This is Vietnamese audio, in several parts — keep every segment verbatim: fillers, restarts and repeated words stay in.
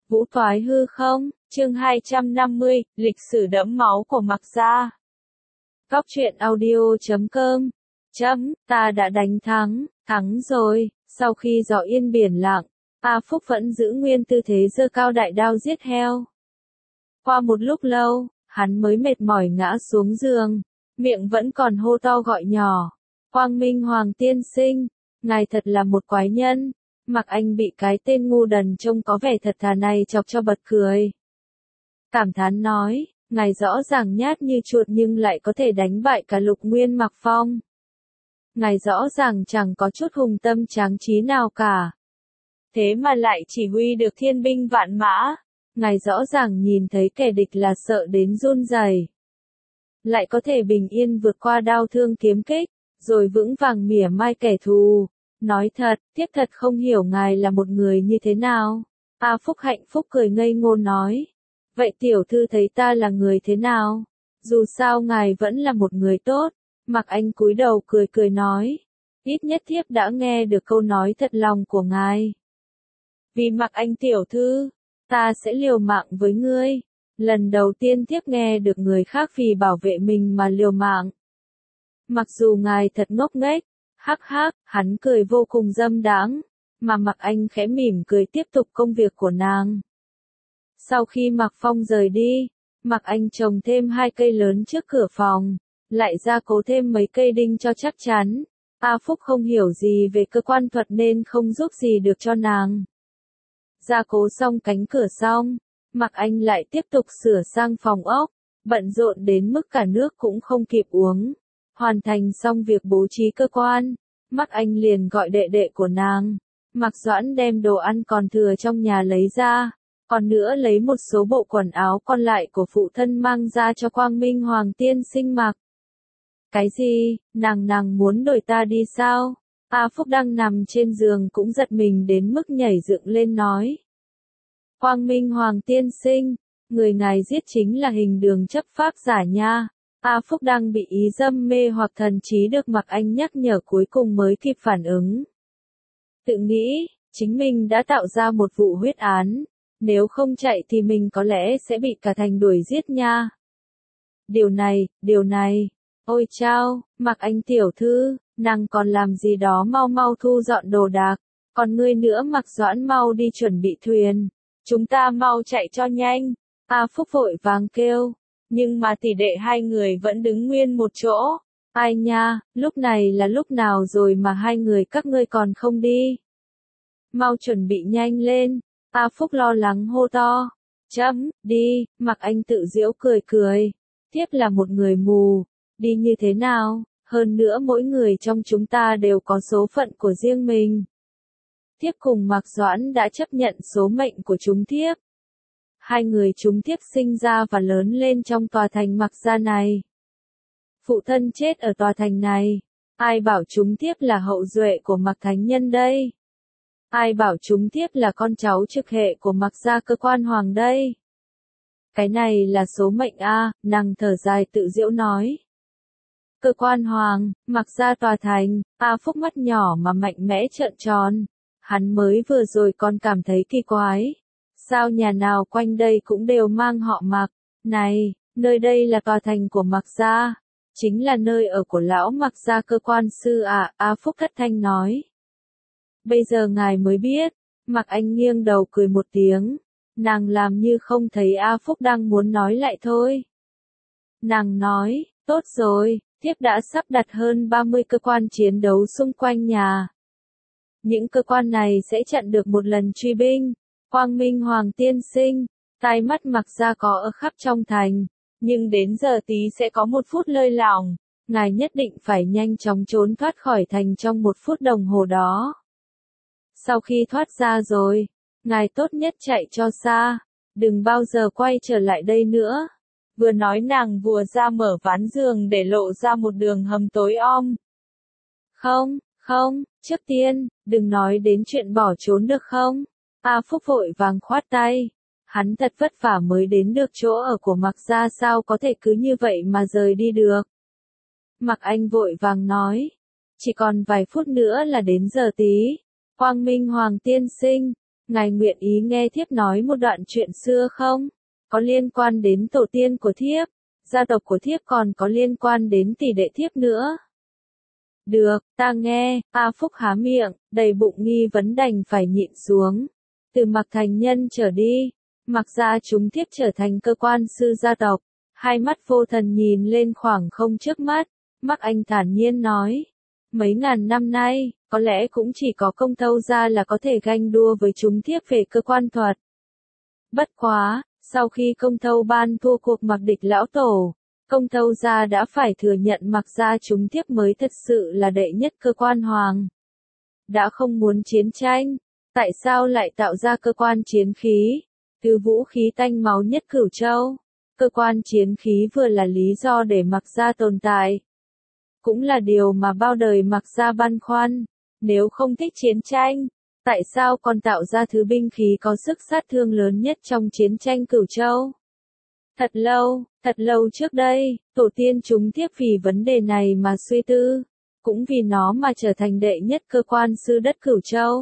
Vũ thoái hư không? Chương hai trăm năm mươi, lịch sử đẫm máu của Mạc gia. Góc truyện audio chấm com. Chấm, ta đã đánh thắng, thắng rồi. Sau khi gió yên biển lặng, A Phúc vẫn giữ nguyên tư thế giơ cao đại đao giết heo. Qua một lúc lâu, hắn mới mệt mỏi ngã xuống giường, miệng vẫn còn hô to gọi nhỏ. Quang Minh Hoàng tiên sinh, ngài thật là một quái nhân. Mạc Anh bị cái tên ngu đần trông có vẻ thật thà này chọc cho bật cười. Cảm thán nói, ngài rõ ràng nhát như chuột nhưng lại có thể đánh bại cả Lục Nguyên Mạc Phong. Ngài rõ ràng chẳng có chút hùng tâm tráng trí nào cả. Thế mà lại chỉ huy được thiên binh vạn mã. Ngài rõ ràng nhìn thấy kẻ địch là sợ đến run rẩy. Lại có thể bình yên vượt qua đao thương kiếm kích, rồi vững vàng mỉa mai kẻ thù. Nói thật, tiếp thật không hiểu ngài là một người như thế nào. A Phúc hạnh phúc cười ngây ngô nói. Vậy tiểu thư thấy ta là người thế nào? Dù sao ngài vẫn là một người tốt. Mạc Anh cúi đầu cười cười nói. Ít nhất thiếp đã nghe được câu nói thật lòng của ngài. Vì Mạc Anh tiểu thư, ta sẽ liều mạng với ngươi. Lần đầu tiên thiếp nghe được người khác vì bảo vệ mình mà liều mạng. Mặc dù ngài thật ngốc nghếch. Hắc hắc, hắn cười vô cùng dâm đãng, mà Mạc Anh khẽ mỉm cười tiếp tục công việc của nàng. Sau khi Mạc Phong rời đi, Mạc Anh trồng thêm hai cây lớn trước cửa phòng, lại gia cố thêm mấy cây đinh cho chắc chắn. A Phúc không hiểu gì về cơ quan thuật nên không giúp gì được cho nàng. Gia cố xong cánh cửa xong, Mạc Anh lại tiếp tục sửa sang phòng ốc, bận rộn đến mức cả nước cũng không kịp uống. Hoàn thành xong việc bố trí cơ quan, Mạc Anh liền gọi đệ đệ của nàng. Mạc Doãn đem đồ ăn còn thừa trong nhà lấy ra, còn nữa lấy một số bộ quần áo còn lại của phụ thân mang ra cho Quang Minh Hoàng tiên sinh mặc. Cái gì, nàng nàng muốn đuổi ta đi sao? A Phúc đang nằm trên giường cũng giật mình đến mức nhảy dựng lên nói. Quang Minh Hoàng tiên sinh, người ngài giết chính là Hình Đường chấp pháp giả nha. A Phúc đang bị ý dâm mê hoặc thần trí được Mạc Anh nhắc nhở cuối cùng mới kịp phản ứng. Tự nghĩ, chính mình đã tạo ra một vụ huyết án, nếu không chạy thì mình có lẽ sẽ bị cả thành đuổi giết nha. Điều này, điều này, ôi chao, Mạc Anh tiểu thư, nàng còn làm gì đó mau mau thu dọn đồ đạc, còn ngươi nữa Mạc Doãn mau đi chuẩn bị thuyền, chúng ta mau chạy cho nhanh. A Phúc vội vàng kêu. Nhưng mà tỷ đệ hai người vẫn đứng nguyên một chỗ. Ai nha, lúc này là lúc nào rồi mà hai người các ngươi còn không đi? Mau chuẩn bị nhanh lên. A Phúc lo lắng hô to. Chấm, đi, Mạc Anh tự giễu cười cười. Tiếp là một người mù, đi như thế nào? Hơn nữa mỗi người trong chúng ta đều có số phận của riêng mình. Tiếp cùng Mạc Doãn đã chấp nhận số mệnh của chúng thiếp. Hai người chúng tiếp sinh ra và lớn lên trong tòa thành Mạc gia này. Phụ thân chết ở tòa thành này. Ai bảo chúng tiếp là hậu duệ của Mạc Thánh Nhân đây? Ai bảo chúng tiếp là con cháu trực hệ của Mạc gia cơ quan hoàng đây? Cái này là số mệnh a, nàng thở dài tự giễu nói. Cơ quan hoàng, Mạc gia tòa thành, A Phúc mắt nhỏ mà mạnh mẽ trợn tròn. Hắn mới vừa rồi còn cảm thấy kỳ quái. Sao nhà nào quanh đây cũng đều mang họ Mạc? Này, nơi đây là tòa thành của Mạc gia, chính là nơi ở của lão Mạc gia cơ quan sư à, A Phúc thất thanh nói. Bây giờ ngài mới biết. Mạc Anh nghiêng đầu cười một tiếng, nàng làm như không thấy A Phúc đang muốn nói lại thôi. Nàng nói, tốt rồi, thiếp đã sắp đặt hơn ba mươi cơ quan chiến đấu xung quanh nhà. Những cơ quan này sẽ chặn được một lần truy binh. Quang Minh Hoàng tiên sinh, tai mắt Mạc gia có ở khắp trong thành, nhưng đến giờ tí sẽ có một phút lơi lỏng, ngài nhất định phải nhanh chóng trốn thoát khỏi thành trong một phút đồng hồ đó. Sau khi thoát ra rồi, ngài tốt nhất chạy cho xa, đừng bao giờ quay trở lại đây nữa. Vừa nói nàng vừa ra mở ván giường để lộ ra một đường hầm tối om. Không, không, trước tiên, đừng nói đến chuyện bỏ trốn được không? A Phúc vội vàng khoát tay. Hắn thật vất vả mới đến được chỗ ở của Mạc gia, sao có thể cứ như vậy mà rời đi được. Mạc Anh vội vàng nói. Chỉ còn vài phút nữa là đến giờ tí. Quang Minh Hoàng tiên sinh, ngài nguyện ý nghe thiếp nói một đoạn chuyện xưa không? Có liên quan đến tổ tiên của thiếp, gia tộc của thiếp còn có liên quan đến tỷ đệ thiếp nữa. Được, ta nghe. A Phúc há miệng, đầy bụng nghi vấn đành phải nhịn xuống. Từ Mạc Thành Nhân trở đi, Mạc gia chúng thiếp trở thành cơ quan sư gia tộc. Hai mắt vô thần nhìn lên khoảng không trước mắt, Mạc Anh thản nhiên nói. Mấy ngàn năm nay, có lẽ cũng chỉ có Công Thâu gia là có thể ganh đua với chúng thiếp về cơ quan thuật. Bất quá, sau khi Công Thâu ban thua cuộc Mạc Địch lão tổ, Công Thâu gia đã phải thừa nhận Mạc gia chúng thiếp mới thật sự là đệ nhất cơ quan hoàng. Đã không muốn chiến tranh, tại sao lại tạo ra cơ quan chiến khí, từ vũ khí tanh máu nhất Cửu Châu? Cơ quan chiến khí vừa là lý do để Mạc gia tồn tại, cũng là điều mà bao đời Mạc gia băn khoăn. Nếu không thích chiến tranh, tại sao còn tạo ra thứ binh khí có sức sát thương lớn nhất trong chiến tranh Cửu Châu? Thật lâu, thật lâu trước đây, tổ tiên chúng thiếp vì vấn đề này mà suy tư, cũng vì nó mà trở thành đệ nhất cơ quan sư đất Cửu Châu.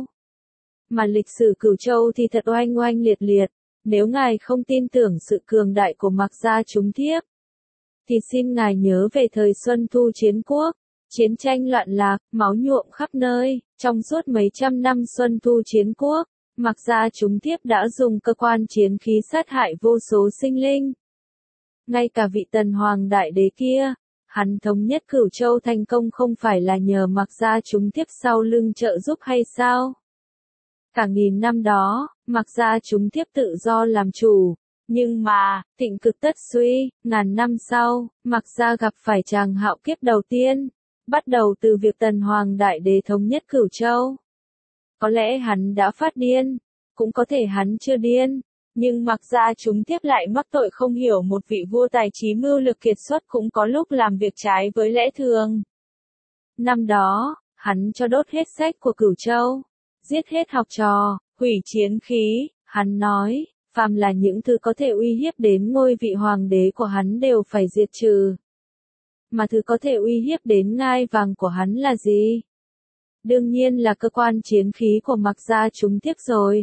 Mà lịch sử Cửu Châu thì thật oanh oanh liệt liệt, nếu ngài không tin tưởng sự cường đại của Mạc gia chúng thiếp, thì xin ngài nhớ về thời Xuân Thu Chiến Quốc, chiến tranh loạn lạc, máu nhuộm khắp nơi, trong suốt mấy trăm năm Xuân Thu Chiến Quốc, Mạc gia chúng thiếp đã dùng cơ quan chiến khí sát hại vô số sinh linh. Ngay cả vị Tần Hoàng Đại Đế kia, hắn thống nhất Cửu Châu thành công không phải là nhờ Mạc gia chúng thiếp sau lưng trợ giúp hay sao? Cả nghìn năm đó, Mạc gia chúng thiếp tự do làm chủ, nhưng mà, thịnh cực tất suy, ngàn năm sau, Mạc gia gặp phải tràng hạo kiếp đầu tiên, bắt đầu từ việc Tần Hoàng Đại Đế thống nhất Cửu Châu. Có lẽ hắn đã phát điên, cũng có thể hắn chưa điên, nhưng Mạc gia chúng thiếp lại mắc tội không hiểu một vị vua tài trí mưu lược kiệt xuất cũng có lúc làm việc trái với lẽ thường. Năm đó, hắn cho đốt hết sách của Cửu Châu, giết hết học trò, hủy chiến khí, hắn nói, phàm là những thứ có thể uy hiếp đến ngôi vị hoàng đế của hắn đều phải diệt trừ. Mà thứ có thể uy hiếp đến ngai vàng của hắn là gì? Đương nhiên là cơ quan chiến khí của Mạc gia chúng thiếp rồi.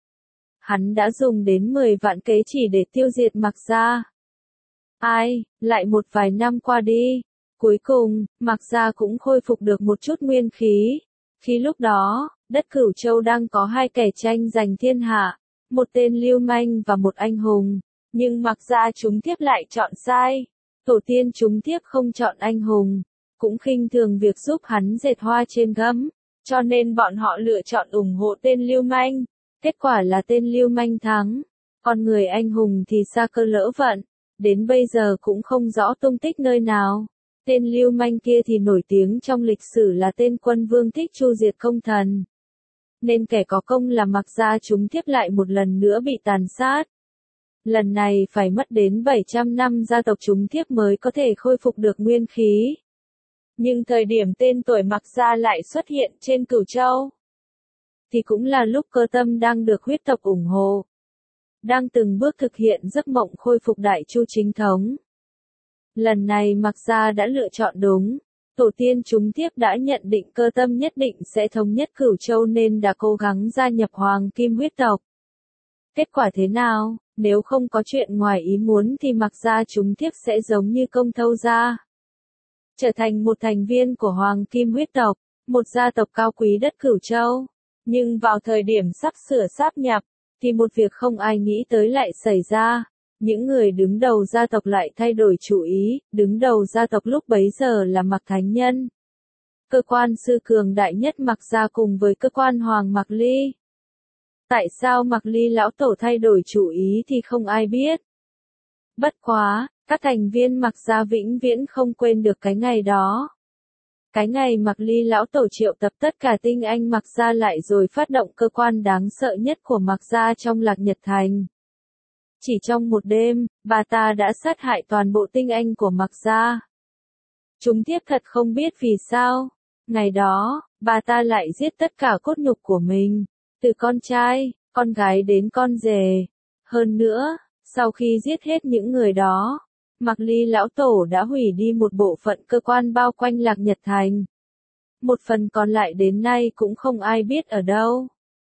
Hắn đã dùng đến mười vạn kế chỉ để tiêu diệt Mạc gia. Ai, lại một vài năm qua đi, cuối cùng, Mạc gia cũng khôi phục được một chút nguyên khí. Khi lúc đó, đất Cửu Châu đang có hai kẻ tranh giành thiên hạ, một tên lưu manh và một anh hùng, nhưng Mạc gia chúng thiếp lại chọn sai. Tổ tiên chúng thiếp không chọn anh hùng, cũng khinh thường việc giúp hắn dệt hoa trên gấm, cho nên bọn họ lựa chọn ủng hộ tên lưu manh. Kết quả là tên lưu manh thắng, còn người anh hùng thì sa cơ lỡ vận, đến bây giờ cũng không rõ tung tích nơi nào. Tên lưu manh kia thì nổi tiếng trong lịch sử là tên quân vương thích chu diệt công thần. Nên kẻ có công là Mạc gia chúng thiếp lại một lần nữa bị tàn sát. Lần này phải mất đến bảy trăm năm gia tộc chúng thiếp mới có thể khôi phục được nguyên khí. Nhưng thời điểm tên tuổi Mạc gia lại xuất hiện trên Cửu Châu, thì cũng là lúc Cơ Tâm đang được huyết tộc ủng hộ, đang từng bước thực hiện giấc mộng khôi phục Đại Chu chính thống. Lần này Mạc gia đã lựa chọn đúng, tổ tiên chúng thiếp đã nhận định Cơ Tâm nhất định sẽ thống nhất Cửu Châu nên đã cố gắng gia nhập Hoàng Kim huyết tộc. Kết quả thế nào? Nếu không có chuyện ngoài ý muốn thì Mạc gia chúng thiếp sẽ giống như Công Thâu gia, trở thành một thành viên của Hoàng Kim huyết tộc, một gia tộc cao quý đất Cửu Châu. Nhưng vào thời điểm sắp sửa sáp nhập, thì một việc không ai nghĩ tới lại xảy ra. Những người đứng đầu gia tộc lại thay đổi chủ ý, đứng đầu gia tộc lúc bấy giờ là Mạc Thánh Nhân, cơ quan sư cường đại nhất Mạc gia cùng với cơ quan Hoàng Mạc Ly. Tại sao Mạc Ly lão tổ thay đổi chủ ý thì không ai biết. Bất quá, các thành viên Mạc gia vĩnh viễn không quên được cái ngày đó. Cái ngày Mạc Ly lão tổ triệu tập tất cả tinh anh Mạc gia lại rồi phát động cơ quan đáng sợ nhất của Mạc gia trong Lạc Nhật Thành. Chỉ trong một đêm, bà ta đã sát hại toàn bộ tinh anh của Mạc gia. Chúng thiếp thật không biết vì sao, ngày đó, bà ta lại giết tất cả cốt nhục của mình, từ con trai, con gái đến con rể. Hơn nữa, sau khi giết hết những người đó, Mạc Ly lão tổ đã hủy đi một bộ phận cơ quan bao quanh Lạc Nhật Thành. Một phần còn lại đến nay cũng không ai biết ở đâu.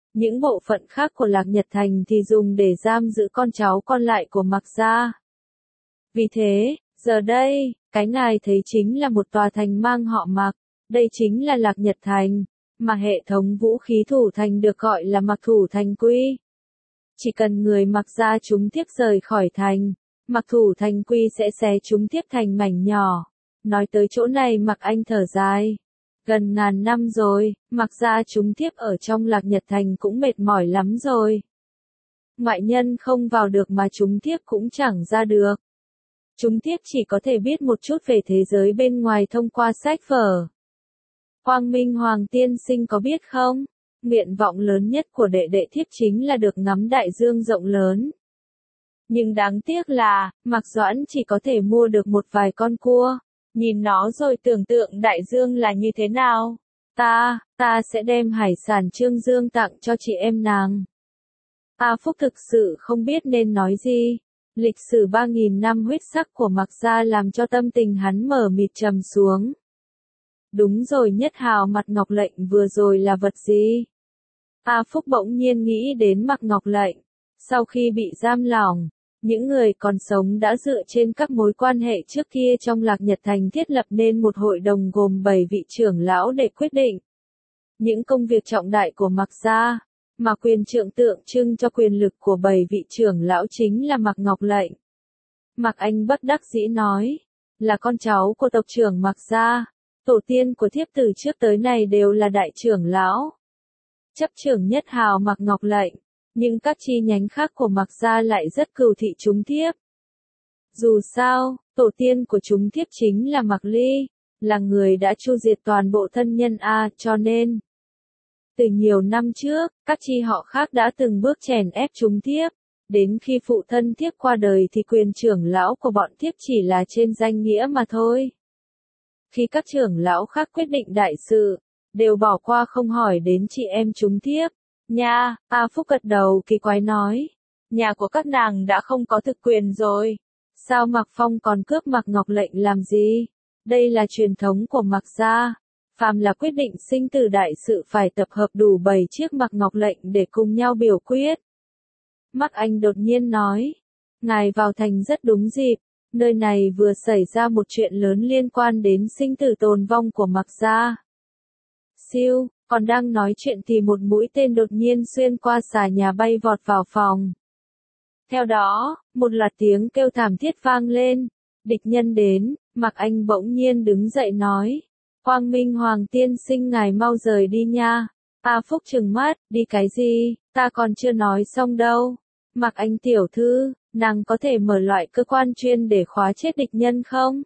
những bộ phận khác của Lạc Nhật Thành thì dùng để giam giữ con cháu con lại của Mạc gia. Vì thế, giờ đây, cái ngài thấy chính là một tòa thành mang họ Mạc, đây chính là Lạc Nhật Thành, mà hệ thống vũ khí thủ thành được gọi là Mạc Thủ Thành Quy. Chỉ cần người Mạc gia chúng tiếp rời khỏi thành, Mạc Thủ Thành Quy sẽ xé chúng tiếp thành mảnh nhỏ. Nói tới chỗ này Mạc Anh thở dài. Gần ngàn năm rồi, Mạc gia chúng tiếp ở trong Lạc Nhật Thành cũng mệt mỏi lắm rồi. Ngoại nhân không vào được mà chúng tiếp cũng chẳng ra được. Chúng tiếp chỉ có thể biết một chút về thế giới bên ngoài thông qua sách vở. Quang Minh Hoàng tiên sinh có biết không? Nguyện vọng lớn nhất của đệ đệ thiếp chính là được ngắm đại dương rộng lớn. Nhưng đáng tiếc là, Mạc Doãn chỉ có thể mua được một vài con cua. Nhìn nó rồi tưởng tượng đại dương là như thế nào. Ta, ta sẽ đem hải sản Trương Dương tặng cho chị em nàng. A Phúc thực sự không biết nên nói gì. Lịch sử ba nghìn năm huyết sắc của Mạc gia làm cho tâm tình hắn mở mịt trầm xuống. Đúng rồi, Nhất Hào Mặt Ngọc Lệnh vừa rồi là vật gì? A Phúc bỗng nhiên nghĩ đến Mạc Ngọc Lệnh. Sau khi bị giam lỏng, những người còn sống đã dựa trên các mối quan hệ trước kia trong Lạc Nhật Thành thiết lập nên một hội đồng gồm bảy vị trưởng lão để quyết định những công việc trọng đại của Mạc gia, mà quyền trượng tượng trưng cho quyền lực của bảy vị trưởng lão chính là Mạc Ngọc Lệnh. Mạc Anh bất đắc dĩ nói, là con cháu của tộc trưởng Mạc gia, tổ tiên của thiếp từ trước tới nay đều là đại trưởng lão. Chấp trưởng Nhất Hào Mạc Ngọc Lệnh. Nhưng các chi nhánh khác của Mạc gia lại rất cừu thị chúng thiếp. Dù sao, tổ tiên của chúng thiếp chính là Mạc Ly, là người đã tru diệt toàn bộ thân nhân A, cho nên từ nhiều năm trước, các chi họ khác đã từng bước chèn ép chúng thiếp. Đến khi phụ thân thiếp qua đời thì quyền trưởng lão của bọn thiếp chỉ là trên danh nghĩa mà thôi. Khi các trưởng lão khác quyết định đại sự, đều bỏ qua không hỏi đến chị em chúng thiếp. Nha, A Phúc gật đầu kỳ quái nói. Nhà của các nàng đã không có thực quyền rồi. Sao Mạc Phong còn cướp Mạc Ngọc Lệnh làm gì? Đây là truyền thống của Mạc gia. Phàm là quyết định sinh tử đại sự phải tập hợp đủ bảy chiếc Mạc Ngọc Lệnh để cùng nhau biểu quyết. Mạc Anh đột nhiên nói. Ngài vào thành rất đúng dịp. Nơi này vừa xảy ra một chuyện lớn liên quan đến sinh tử tồn vong của Mạc gia. Siêu. Còn đang nói chuyện thì một mũi tên đột nhiên xuyên qua xà nhà bay vọt vào phòng. Theo đó, một loạt tiếng kêu thảm thiết vang lên. Địch nhân đến, Mạc Anh bỗng nhiên đứng dậy nói. Quang Minh Hoàng tiên sinh ngài mau rời đi nha. A Phúc trừng mắt, đi cái gì, ta còn chưa nói xong đâu. Mạc Anh tiểu thư, nàng có thể mở loại cơ quan chuyên để khóa chết địch nhân không?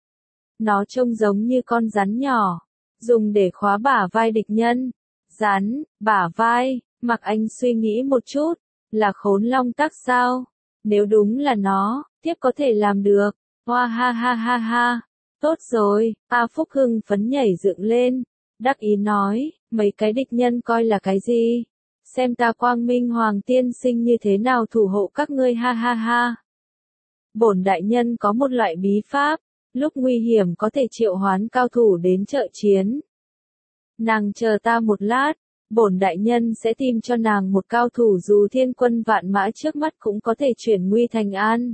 Nó trông giống như con rắn nhỏ. Dùng để khóa bả vai địch nhân. Rắn, bả vai, Mạc Anh suy nghĩ một chút, là khốn long tắc sao? Nếu đúng là nó, tiếp có thể làm được. Hoa ha ha ha ha. Tốt rồi, A Phúc hưng phấn nhảy dựng lên. Đắc ý nói, mấy cái địch nhân coi là cái gì? Xem ta Quang Minh Hoàng tiên sinh như thế nào thủ hộ các ngươi ha ha ha. Bổn đại nhân có một loại bí pháp. Lúc nguy hiểm có thể triệu hoán cao thủ đến trợ chiến. Nàng chờ ta một lát, bổn đại nhân sẽ tìm cho nàng một cao thủ dù thiên quân vạn mã trước mắt cũng có thể chuyển nguy thành an.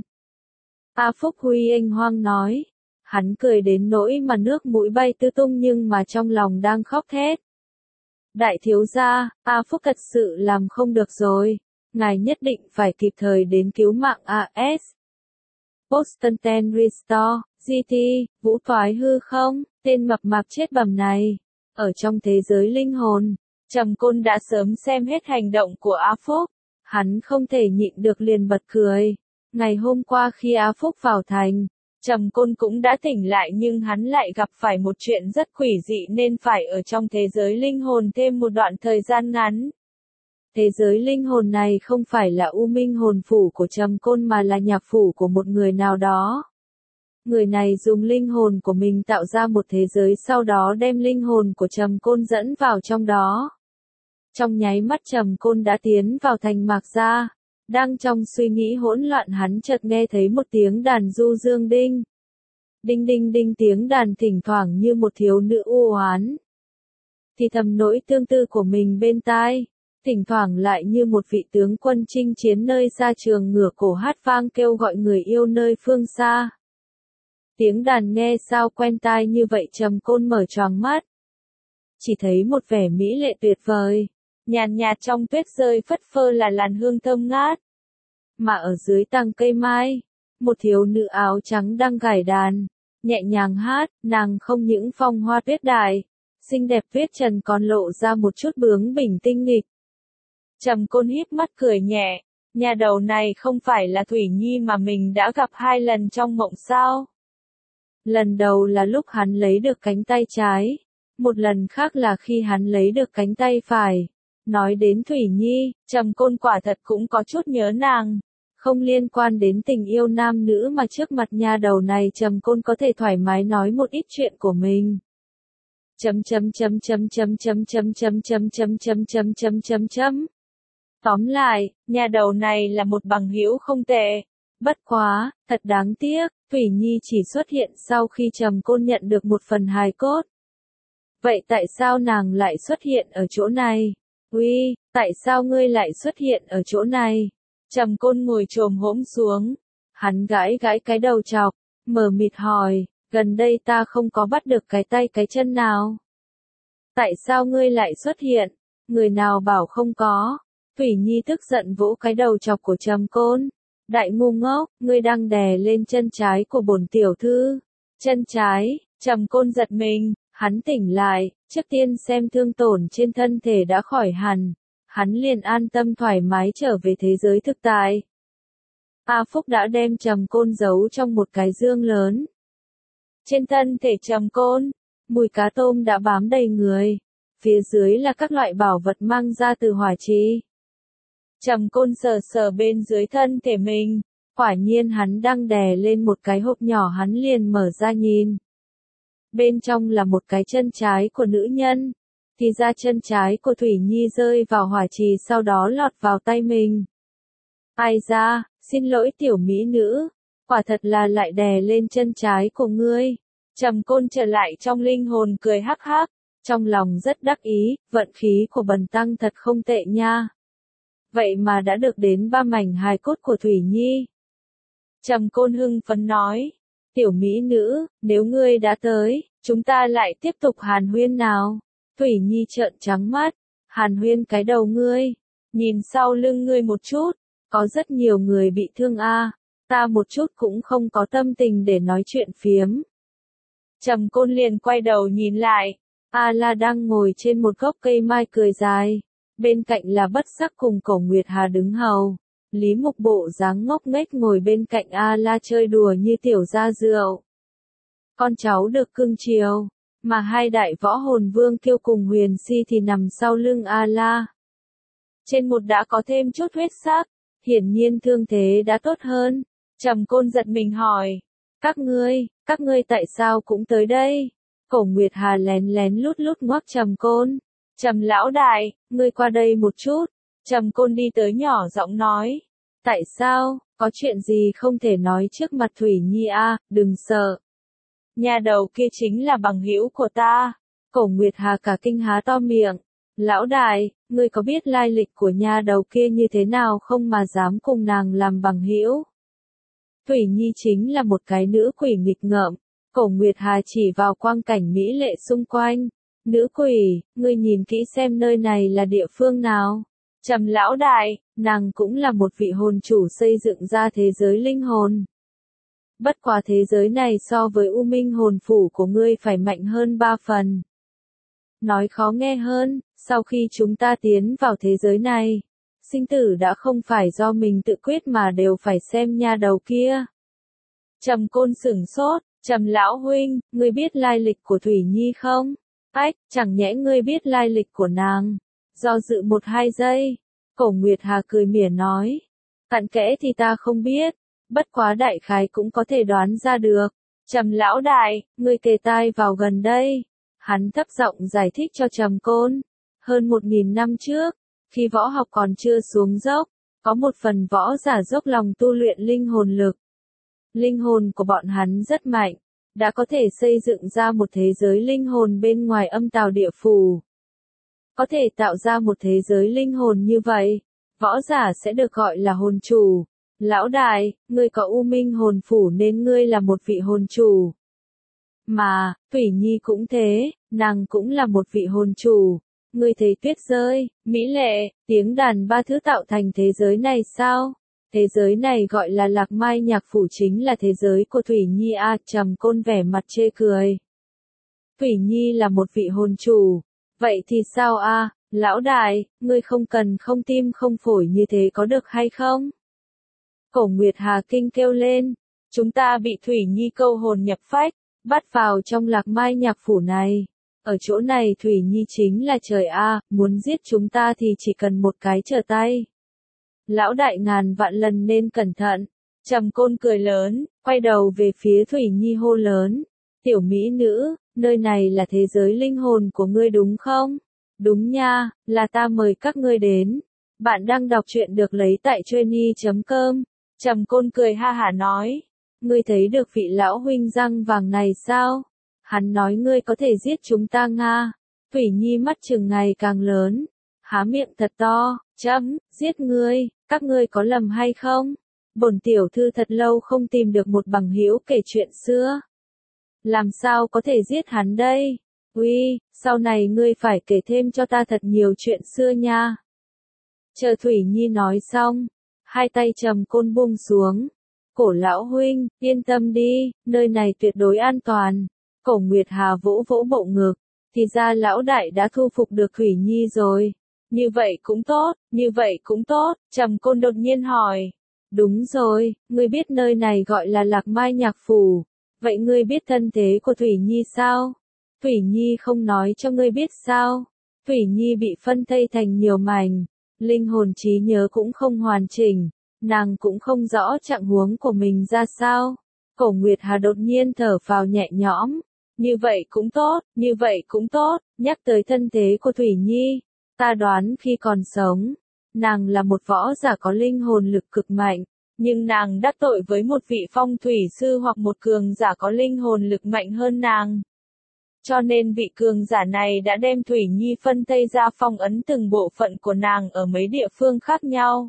A Phúc Huy anh hoang nói. Hắn cười đến nỗi mà nước mũi bay tứ tung nhưng mà trong lòng đang khóc thét. Đại thiếu gia, A Phúc thật sự làm không được rồi. Ngài nhất định phải kịp thời đến cứu mạng A S. Boston Ten Restore, giê tê, Vũ Thoái hư không, tên mập mạp chết bầm này. Ở trong thế giới linh hồn, Trầm Côn đã sớm xem hết hành động của A Phúc. Hắn không thể nhịn được liền bật cười. Ngày hôm qua khi A Phúc vào thành, Trầm Côn cũng đã tỉnh lại nhưng hắn lại gặp phải một chuyện rất quỷ dị nên phải ở trong thế giới linh hồn thêm một đoạn thời gian ngắn. Thế giới linh hồn này không phải là U Minh hồn phủ của Trầm Côn mà là nhạc phủ của một người nào đó. Người này dùng linh hồn của mình tạo ra một thế giới sau đó đem linh hồn của Trầm Côn dẫn vào trong đó. Trong nháy mắt Trầm Côn đã tiến vào thành Mạc gia. Đang trong suy nghĩ hỗn loạn hắn chợt nghe thấy một tiếng đàn du dương đinh. Đinh đinh đinh tiếng đàn thỉnh thoảng như một thiếu nữ u oán. Thì thầm nỗi tương tư của mình bên tai. thỉnh thoảng lại như một vị tướng quân chinh chiến nơi xa trường ngửa cổ hát vang kêu gọi người yêu nơi phương xa. Tiếng đàn nghe sao quen tai như vậy, Trầm Côn mở choàng mắt. Chỉ thấy một vẻ mỹ lệ tuyệt vời, nhàn nhạt trong tuyết rơi phất phơ là làn hương thơm ngát. Mà ở dưới tàng cây mai, một thiếu nữ áo trắng đang gảy đàn, nhẹ nhàng hát, nàng không những phong hoa tuyết đại, xinh đẹp tuyết trần còn lộ ra một chút bướng bỉnh tinh nghịch. Trầm Côn híp mắt cười nhẹ, nhà đầu này không phải là Thủy Nhi mà mình đã gặp hai lần trong mộng sao? Lần đầu là lúc hắn lấy được cánh tay trái, một lần khác là khi hắn lấy được cánh tay phải. Nói đến Thủy Nhi, Trầm Côn quả thật cũng có chút nhớ nàng. Không liên quan đến tình yêu nam nữ mà trước mặt nhà đầu này Trầm Côn có thể thoải mái nói một ít chuyện của mình. Chấm chấm chấm chấm chấm chấm chấm chấm chấm chấm chấm chấm chấm chấm chấm. Tóm lại, nhà đầu này là một bằng hữu không tệ. Bất quá, thật đáng tiếc, Thủy Nhi chỉ xuất hiện sau khi Trầm Côn nhận được một phần hài cốt. Vậy tại sao nàng lại xuất hiện ở chỗ này? Uy, tại sao ngươi lại xuất hiện ở chỗ này? Trầm Côn ngồi chồm hổm xuống. Hắn gãi gãi cái đầu chọc, mờ mịt hỏi, gần đây ta không có bắt được cái tay cái chân nào. Tại sao ngươi lại xuất hiện? Người nào bảo không có? Thủy Nhi tức giận vỗ cái đầu chọc của Trầm Côn. Đại ngu ngốc, ngươi đang đè lên chân trái của bổn tiểu thư. Chân trái, Trầm Côn giật mình, hắn tỉnh lại, trước tiên xem thương tổn trên thân thể đã khỏi hẳn. Hắn liền an tâm thoải mái trở về thế giới thực tại. A Phúc đã đem Trầm Côn giấu trong một cái dương lớn. Trên thân thể Trầm Côn, mùi cá tôm đã bám đầy người. Phía dưới là các loại bảo vật mang ra từ hỏa trì. Trầm Côn sờ sờ bên dưới thân thể mình, quả nhiên hắn đang đè lên một cái hộp nhỏ, hắn liền mở ra nhìn. Bên trong là một cái chân trái của nữ nhân, thì ra chân trái của Thủy Nhi rơi vào hỏa trì sau đó lọt vào tay mình. Ai ra, xin lỗi tiểu mỹ nữ, quả thật là lại đè lên chân trái của ngươi. Trầm Côn trở lại trong linh hồn cười hắc hắc, trong lòng rất đắc ý, vận khí của bần tăng thật không tệ nha. Vậy mà đã được đến ba mảnh hài cốt của Thủy Nhi. Trầm Côn hưng phấn nói, tiểu mỹ nữ, nếu ngươi đã tới, chúng ta lại tiếp tục hàn huyên nào. Thủy Nhi trợn trắng mắt, hàn huyên cái đầu ngươi, nhìn sau lưng ngươi một chút, có rất nhiều người bị thương a, à. Ta một chút cũng không có tâm tình để nói chuyện phiếm. Trầm Côn liền quay đầu nhìn lại, A La đang ngồi trên một gốc cây mai cười dài, bên cạnh là Bất Sắc cùng Cổ Nguyệt Hà đứng hầu. Lý Mục bộ dáng ngốc nghếch ngồi bên cạnh A La chơi đùa như tiểu gia rượu. Con cháu được cưng chiều, mà hai đại võ hồn vương Kiêu cùng Huyền Si thì nằm sau lưng A La. Trên một đã có thêm chút huyết sắc, hiển nhiên thương thế đã tốt hơn. Trầm Côn giật mình hỏi, các ngươi, các ngươi tại sao cũng tới đây? Cổ Nguyệt Hà lén lén lút lút ngoắc Trầm Côn. Trầm lão đại, ngươi qua đây một chút. Trầm Côn đi tới nhỏ giọng nói, tại sao, có chuyện gì không thể nói trước mặt Thủy Nhi a, à, đừng sợ. Nhà đầu kia chính là bằng hữu của ta. Cổ Nguyệt Hà cả kinh há to miệng. Lão đại, ngươi có biết lai lịch của nhà đầu kia như thế nào không mà dám cùng nàng làm bằng hữu? Thủy Nhi chính là một cái nữ quỷ nghịch ngợm. Cổ Nguyệt Hà chỉ vào quang cảnh mỹ lệ xung quanh. Nữ quỷ, ngươi nhìn kỹ xem nơi này là địa phương nào? Trầm lão đại, nàng cũng là một vị hồn chủ xây dựng ra thế giới linh hồn. Bất quá thế giới này so với U Minh hồn phủ của ngươi phải mạnh hơn ba phần. Nói khó nghe hơn, sau khi chúng ta tiến vào thế giới này, sinh tử đã không phải do mình tự quyết mà đều phải xem nha đầu kia. Trầm Côn sửng sốt, Trầm lão huynh, ngươi biết lai lịch của Thủy Nhi không? Ách, chẳng nhẽ ngươi biết lai lịch của nàng? Do dự một hai giây, Cổ Nguyệt Hà cười mỉa nói, cặn kẽ thì ta không biết, bất quá đại khái cũng có thể đoán ra được. Trầm lão đại, ngươi kề tai vào gần đây. Hắn thấp giọng giải thích cho Trầm Côn. Hơn một nghìn năm trước, khi võ học còn chưa xuống dốc, có một phần võ giả dốc lòng tu luyện linh hồn lực. Linh hồn của bọn hắn rất mạnh, đã có thể xây dựng ra một thế giới linh hồn bên ngoài âm tào địa phủ. Có thể tạo ra một thế giới linh hồn như vậy, võ giả sẽ được gọi là hồn chủ. Lão đại, ngươi có U Minh hồn phủ nên ngươi là một vị hồn chủ. Mà, Thủy Nhi cũng thế, nàng cũng là một vị hồn chủ. Ngươi thấy tuyết rơi, mỹ lệ, tiếng đàn ba thứ tạo thành thế giới này sao? Thế giới này gọi là Lạc Mai nhạc phủ chính là thế giới của Thủy Nhi a. Trầm Côn vẻ mặt chê cười. Thủy Nhi là một vị hồn chủ. Vậy thì sao a? Lão đại, ngươi không cần không tim không phổi như thế có được hay không? Cổ Nguyệt Hà kinh kêu lên. Chúng ta bị Thủy Nhi câu hồn nhập phách, bắt vào trong Lạc Mai nhạc phủ này. Ở chỗ này Thủy Nhi chính là trời a, muốn giết chúng ta thì chỉ cần một cái trở tay. Lão đại ngàn vạn lần nên cẩn thận. Trầm Côn cười lớn, quay đầu về phía Thủy Nhi hô lớn. Tiểu mỹ nữ, nơi này là thế giới linh hồn của ngươi đúng không? Đúng nha, là ta mời các ngươi đến. Bạn đang đọc truyện được lấy tại Trainy chấm com. Trầm Côn cười ha hả nói. Ngươi thấy được vị lão huynh răng vàng này sao? Hắn nói ngươi có thể giết chúng ta nga. Thủy Nhi mắt chừng ngày càng lớn. Há miệng thật to, chấm, giết ngươi, các ngươi có lầm hay không? Bổn tiểu thư thật lâu không tìm được một bằng hữu kể chuyện xưa. Làm sao có thể giết hắn đây? Uy, sau này ngươi phải kể thêm cho ta thật nhiều chuyện xưa nha. Chờ Thủy Nhi nói xong, hai tay Trầm Côn buông xuống. Cổ lão huynh, yên tâm đi, nơi này tuyệt đối an toàn. Cổ Nguyệt Hà vỗ vỗ bộ ngực, thì ra lão đại đã thu phục được Thủy Nhi rồi. Như vậy cũng tốt, như vậy cũng tốt, Trầm Côn đột nhiên hỏi. Đúng rồi, ngươi biết nơi này gọi là Lạc Mai nhạc phủ. Vậy ngươi biết thân thế của Thủy Nhi sao? Thủy Nhi không nói cho ngươi biết sao? Thủy Nhi bị phân thây thành nhiều mảnh, linh hồn trí nhớ cũng không hoàn chỉnh, nàng cũng không rõ trạng huống của mình ra sao. Cổ Nguyệt Hà đột nhiên thở phào nhẹ nhõm. Như vậy cũng tốt, như vậy cũng tốt, nhắc tới thân thế của Thủy Nhi. Ta đoán khi còn sống, nàng là một võ giả có linh hồn lực cực mạnh, nhưng nàng đắc tội với một vị phong thủy sư hoặc một cường giả có linh hồn lực mạnh hơn nàng. Cho nên vị cường giả này đã đem Thủy Nhi phân thây ra phong ấn từng bộ phận của nàng ở mấy địa phương khác nhau.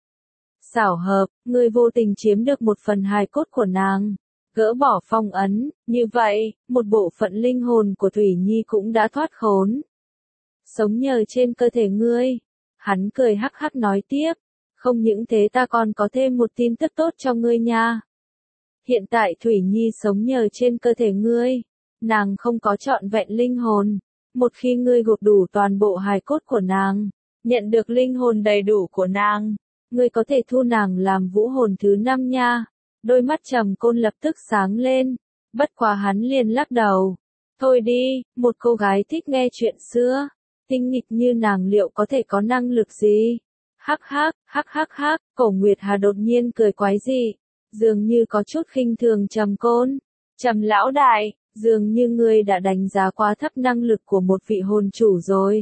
Xảo hợp, ngươi vô tình chiếm được một phần hài cốt của nàng, gỡ bỏ phong ấn, như vậy, một bộ phận linh hồn của Thủy Nhi cũng đã thoát khốn. Sống nhờ trên cơ thể ngươi. Hắn cười hắc hắc nói tiếp. Không những thế ta còn có thêm một tin tức tốt cho ngươi nha. Hiện tại Thủy Nhi sống nhờ trên cơ thể ngươi. Nàng không có trọn vẹn linh hồn. Một khi ngươi gộp đủ toàn bộ hài cốt của nàng, nhận được linh hồn đầy đủ của nàng, ngươi có thể thu nàng làm vũ hồn thứ năm nha. Đôi mắt Trầm Côn lập tức sáng lên. Bất quá hắn liền lắc đầu. Thôi đi, một cô gái thích nghe chuyện xưa. Tinh nghịch như nàng liệu có thể có năng lực gì? Hắc hắc, hắc hắc hắc, Cổ Nguyệt Hà đột nhiên cười quái dị, dường như có chút khinh thường Trầm Côn. Trầm lão đại, dường như ngươi đã đánh giá quá thấp năng lực của một vị hồn chủ rồi.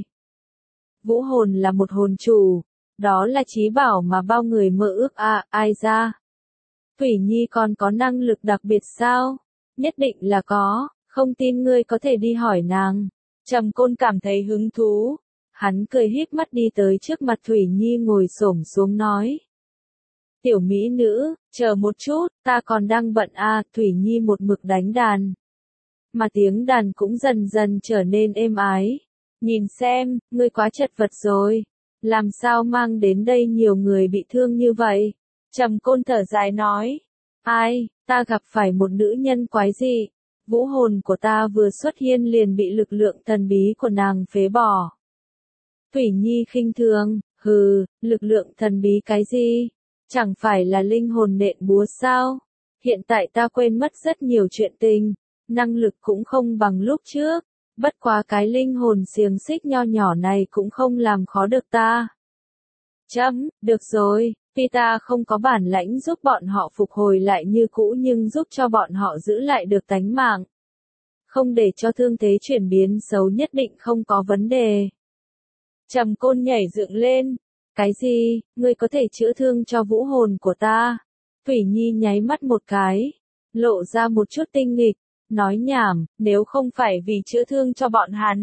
Vũ hồn là một hồn chủ, đó là chí bảo mà bao người mơ ước à, ai ra? Thủy Nhi còn có năng lực đặc biệt sao? Nhất định là có, không tin ngươi có thể đi hỏi nàng. Trầm Côn cảm thấy hứng thú. Hắn cười híp mắt đi tới trước mặt Thủy Nhi ngồi xổm xuống nói. Tiểu mỹ nữ, chờ một chút, ta còn đang bận à, Thủy Nhi một mực đánh đàn. Mà tiếng đàn cũng dần dần trở nên êm ái. Nhìn xem, ngươi quá chật vật rồi. Làm sao mang đến đây nhiều người bị thương như vậy? Trầm Côn thở dài nói. Ai, ta gặp phải một nữ nhân quái dị. Vũ hồn của ta vừa xuất hiện liền bị lực lượng thần bí của nàng phế bỏ. Thủy Nhi khinh thường, hừ, lực lượng thần bí cái gì? Chẳng phải là linh hồn nện búa sao? Hiện tại ta quên mất rất nhiều chuyện tình, năng lực cũng không bằng lúc trước, bất quá cái linh hồn xiềng xích nho nhỏ này cũng không làm khó được ta. Chấm, được rồi, tuy ta không có bản lãnh giúp bọn họ phục hồi lại như cũ nhưng giúp cho bọn họ giữ lại được tánh mạng. Không để cho thương thế chuyển biến xấu nhất định không có vấn đề. Trầm Côn nhảy dựng lên. Cái gì, ngươi có thể chữa thương cho vũ hồn của ta? Thủy Nhi nháy mắt một cái, lộ ra một chút tinh nghịch, nói nhảm, nếu không phải vì chữa thương cho bọn hắn,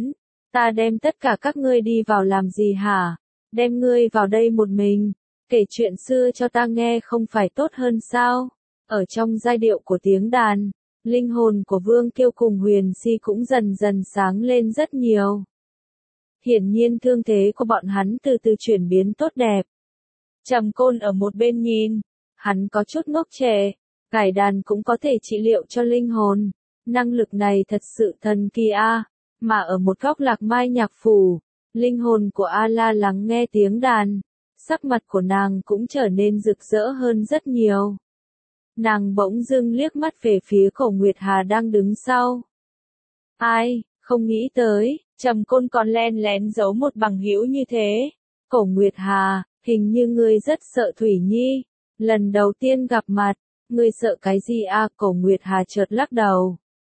Ta đem tất cả các ngươi đi vào làm gì hả? Đem ngươi vào đây một mình, kể chuyện xưa cho ta nghe không phải tốt hơn sao? Ở trong giai điệu của tiếng đàn, linh hồn của Vương Kiêu cùng Huyền Si cũng dần dần sáng lên rất nhiều. Hiển nhiên thương thế của bọn hắn từ từ chuyển biến tốt đẹp. Trầm Côn ở một bên nhìn, hắn có chút ngốc trệ, cải đàn cũng có thể trị liệu cho linh hồn. Năng lực này thật sự thần kỳ a. Mà ở một góc Lạc Mai nhạc phủ, linh hồn của A-la lắng nghe tiếng đàn, sắc mặt của nàng cũng trở nên rực rỡ hơn rất nhiều. Nàng bỗng dưng liếc mắt về phía Cổ Nguyệt Hà đang đứng sau. Ai, không nghĩ tới, Trầm Côn còn len lén giấu một bằng hữu như thế. Cổ Nguyệt Hà, hình như ngươi rất sợ Thủy Nhi. Lần đầu tiên gặp mặt, ngươi sợ cái gì a? À? Cổ Nguyệt Hà chợt lắc đầu.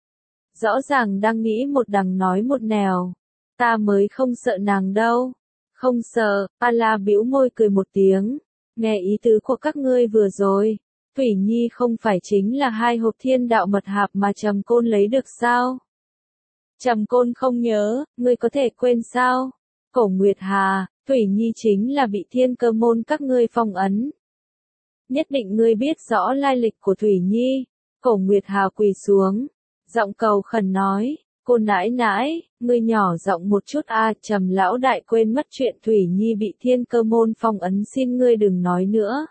Rõ ràng đang nghĩ một đằng nói một nẻo. Ta mới không sợ nàng đâu. Không sợ, A-la bĩu môi cười một tiếng. Nghe ý tứ của các ngươi vừa rồi. Thủy Nhi không phải chính là hai hộp thiên đạo mật hạp mà Trầm Côn lấy được sao? Trầm Côn không nhớ, ngươi có thể quên sao? Cổ Nguyệt Hà, Thủy Nhi chính là bị thiên cơ môn các ngươi phong ấn. Nhất định ngươi biết rõ lai lịch của Thủy Nhi. Cổ Nguyệt Hà quỳ xuống, giọng cầu khẩn nói, cô nãi nãi, ngươi nhỏ giọng một chút a. À, Trầm lão đại quên mất chuyện Thủy Nhi bị thiên cơ môn phong ấn, xin ngươi đừng nói nữa.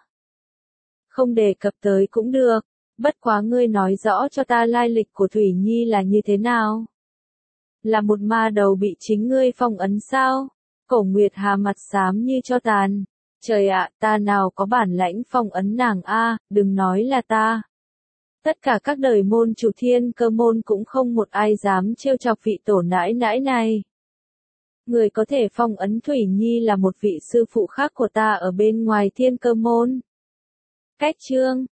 Không đề cập tới cũng được, bất quá ngươi nói rõ cho ta lai lịch của Thủy Nhi là như thế nào? Là một ma đầu bị chính ngươi phong ấn sao? Cổ Nguyệt Hà mặt xám như cho tàn. Trời ạ, ta nào có bản lãnh phong ấn nàng a, à, đừng nói là ta. Tất cả các đời môn chủ thiên cơ môn cũng không một ai dám trêu chọc vị tổ nãi nãi này. Người có thể phong ấn Thủy Nhi là một vị sư phụ khác của ta ở bên ngoài thiên cơ môn. Cách chương